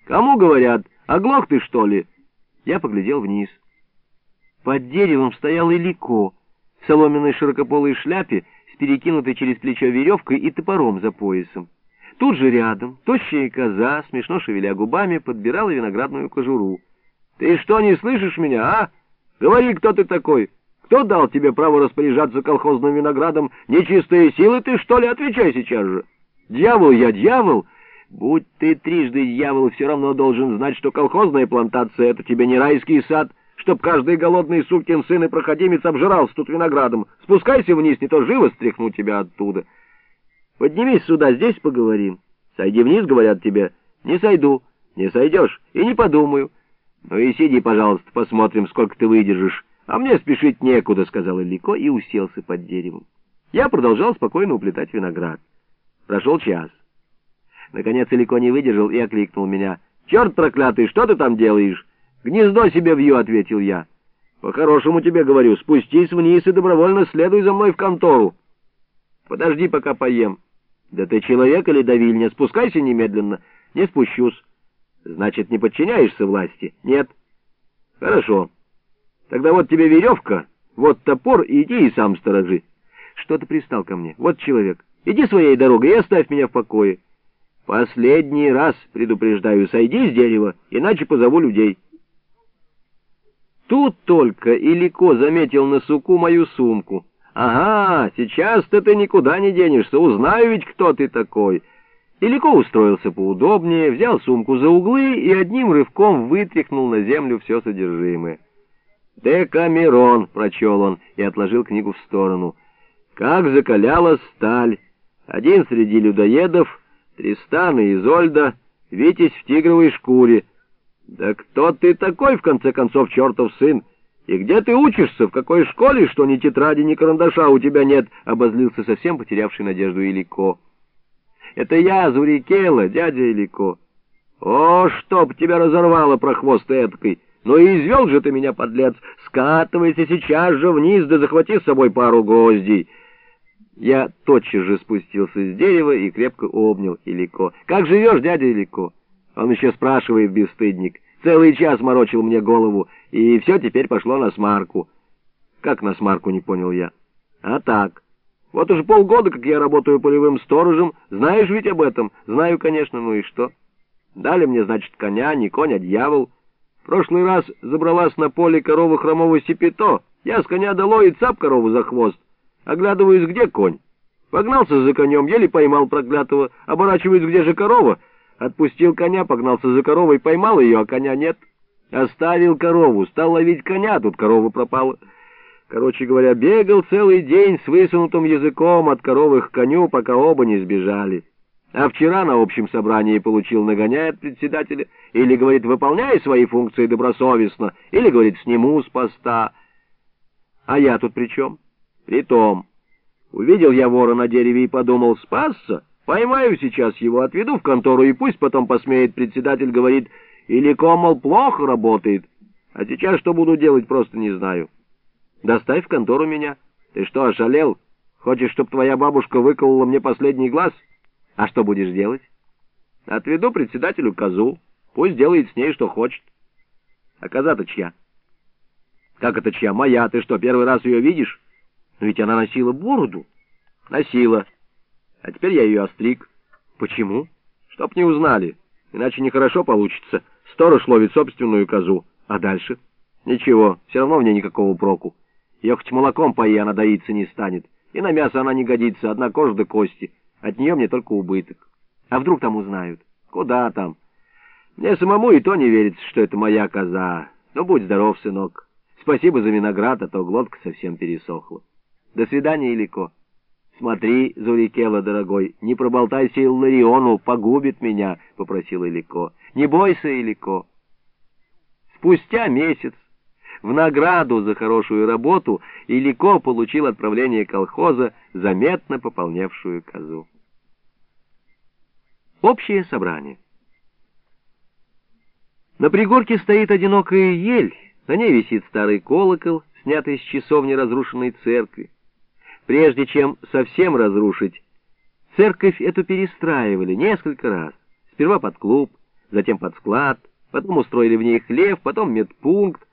Кому говорят? Оглох ты, что ли?» Я поглядел вниз. Под деревом стоял Илико в соломенной широкополой шляпе с перекинутой через плечо веревкой и топором за поясом. Тут же рядом тощая коза, смешно шевеля губами, подбирала виноградную кожуру. «Ты что, не слышишь меня, а? Говори, кто ты такой? Кто дал тебе право распоряжаться колхозным виноградом? Нечистые силы ты, что ли? Отвечай сейчас же! Дьявол я, дьявол! Будь ты трижды дьявол, все равно должен знать, что колхозная плантация — это тебе не райский сад, чтоб каждый голодный сукин сын и проходимец обжирался тут виноградом. Спускайся вниз, не то живо стряхну тебя оттуда. Поднимись сюда, здесь поговорим. Сойди вниз, говорят тебе. Не сойду, не сойдешь, и не подумаю. Ну и сиди, пожалуйста, посмотрим, сколько ты выдержишь. А мне спешить некуда, — сказал Илико и уселся под деревом. Я продолжал спокойно уплетать виноград. Прошел час. Наконец Илико не выдержал и окликнул меня. «Черт проклятый, что ты там делаешь?» «Гнездо себе вью», — ответил я. «По-хорошему тебе говорю, спустись вниз и добровольно следуй за мной в контору». «Подожди, пока поем». «Да ты человек или давильня? Спускайся немедленно». «Не спущусь». «Значит, не подчиняешься власти?» «Нет». «Хорошо. Тогда вот тебе веревка, вот топор, и иди и сам сторожи». «Что ты пристал ко мне? Вот человек. Иди своей дорогой и оставь меня в покое». «Последний раз предупреждаю, сойди с дерева, иначе позову людей». Тут только Илико заметил на суку мою сумку. «Ага, сейчас-то ты никуда не денешься, узнаю ведь, кто ты такой». Илико устроился поудобнее, взял сумку за углы и одним рывком вытряхнул на землю все содержимое. «Декамерон», — прочел он и отложил книгу в сторону. «Как закалялась сталь. Один среди людоедов, Тристан и Изольда, Витязь в тигровой шкуре. Да кто ты такой, в конце концов, чертов сын? И где ты учишься, в какой школе, что ни тетради, ни карандаша у тебя нет?» — обозлился совсем потерявший надежду Илико. «Это я, Зурикела, дядя Илико. О, чтоб тебя разорвало, прохвост эткой! Ну и извел же ты меня, подлец! Скатывайся сейчас же вниз, да захвати с собой пару гвоздей!» Я тотчас же спустился с дерева и крепко обнял Илико. «Как живешь, дядя Илико?» Он еще спрашивает, бесстыдник. Целый час морочил мне голову, и все теперь пошло на смарку. «Как на смарку?» — не понял я. «А так. Вот уже полгода, как я работаю полевым сторожем. Знаешь ведь об этом?» «Знаю, конечно, ну и что?» «Дали мне, значит, коня, не конь, а дьявол. В прошлый раз забралась на поле корова хромого Сепето. Я с коня долой и цап корову за хвост. Оглядываюсь, где конь. Погнался за конем, еле поймал проклятого. Оборачиваюсь, где же корова? Отпустил коня, погнался за коровой, поймал ее, а коня нет. Оставил корову, стал ловить коня, тут корова пропала. Короче говоря, бегал целый день с высунутым языком от коровы к коню, пока оба не сбежали. А вчера на общем собрании получил нагоняй от председателя. Или, говорит, выполняй свои функции добросовестно, или, говорит, сниму с поста. А я тут при чем? Притом, увидел я вора на дереве и подумал, спасся. Поймаю сейчас его, отведу в контору, и пусть потом посмеет председатель, говорит, Илико, мол, плохо работает. А сейчас что буду делать, просто не знаю. Доставь в контору меня. Ты что, ошалел? Хочешь, чтоб твоя бабушка выколола мне последний глаз? А что будешь делать? Отведу председателю козу. Пусть делает с ней, что хочет. А коза-то чья? Как это чья? Моя. Ты что, первый раз ее видишь? Но ведь она носила бороду. Носила. А теперь я ее остриг. Почему? Чтоб не узнали. Иначе нехорошо получится. Сторож ловит собственную козу. А дальше? Ничего, все равно в ней никакого проку. Ее хоть молоком пои, она доиться не станет. И на мясо она не годится, одна кожа да кости. От нее мне только убыток. А вдруг там узнают? Куда там? Мне самому и то не верится, что это моя коза. Ну, будь здоров, сынок. Спасибо за виноград, а то глотка совсем пересохла. До свидания, Илико. Смотри, Зурикела, дорогой, не проболтайся Иллариону, погубит меня, — попросил Илико. Не бойся, Илико. Спустя месяц, в награду за хорошую работу, Илико получил отправление колхоза, заметно пополневшую козу. Общее собрание. На пригорке стоит одинокая ель, на ней висит старый колокол, снятый с часовни разрушенной церкви. Прежде чем совсем разрушить, церковь эту перестраивали несколько раз. Сперва под клуб, затем под склад, потом устроили в ней хлев, потом медпункт.